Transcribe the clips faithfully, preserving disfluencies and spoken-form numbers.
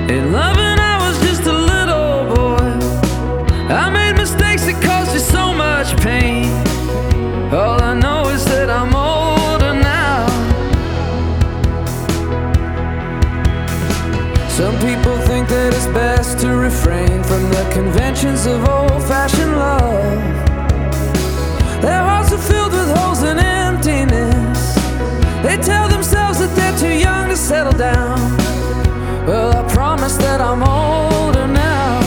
In loving, I was just a little boy. I made mistakes that caused you so much pain. All I know is that I'm older now. Some people think that it's best to refrain from the conventions of old-fashioned love. Their hearts are filled with holes and emptiness. They tell themselves that they're too young to settle down. Well, I promise that I'm older now.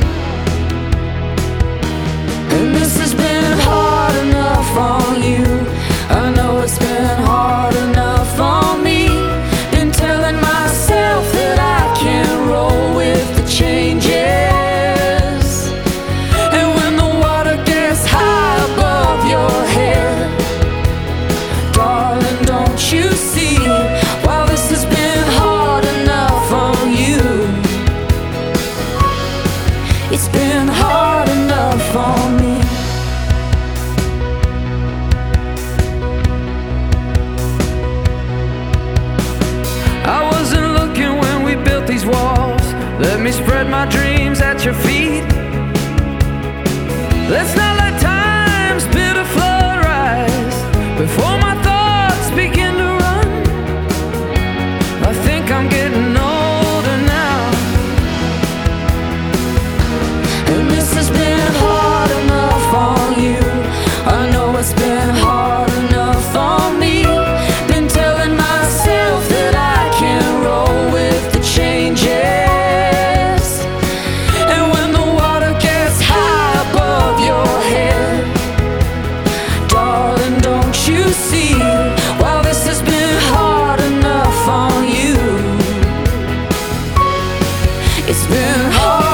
And this has been hard enough on you. I know it's been hard enough on me. Been telling myself that I can't roll with the changes. And when the water gets high above your head, darling, don't you see? While this has been hard enough on you, it's been hard enough on me. I wasn't looking when we built these walls. Let me spread my dreams at your feet. Let's not let time's bitter flood rise before my thoughts begin to run. I think I'm getting older now. And this has been hard enough on you. I know it's been hard enough on me. Been telling myself that I can't roll with the changes. And when the water gets high above your head, darling, don't you see? While this has been hard enough on you, it's been hard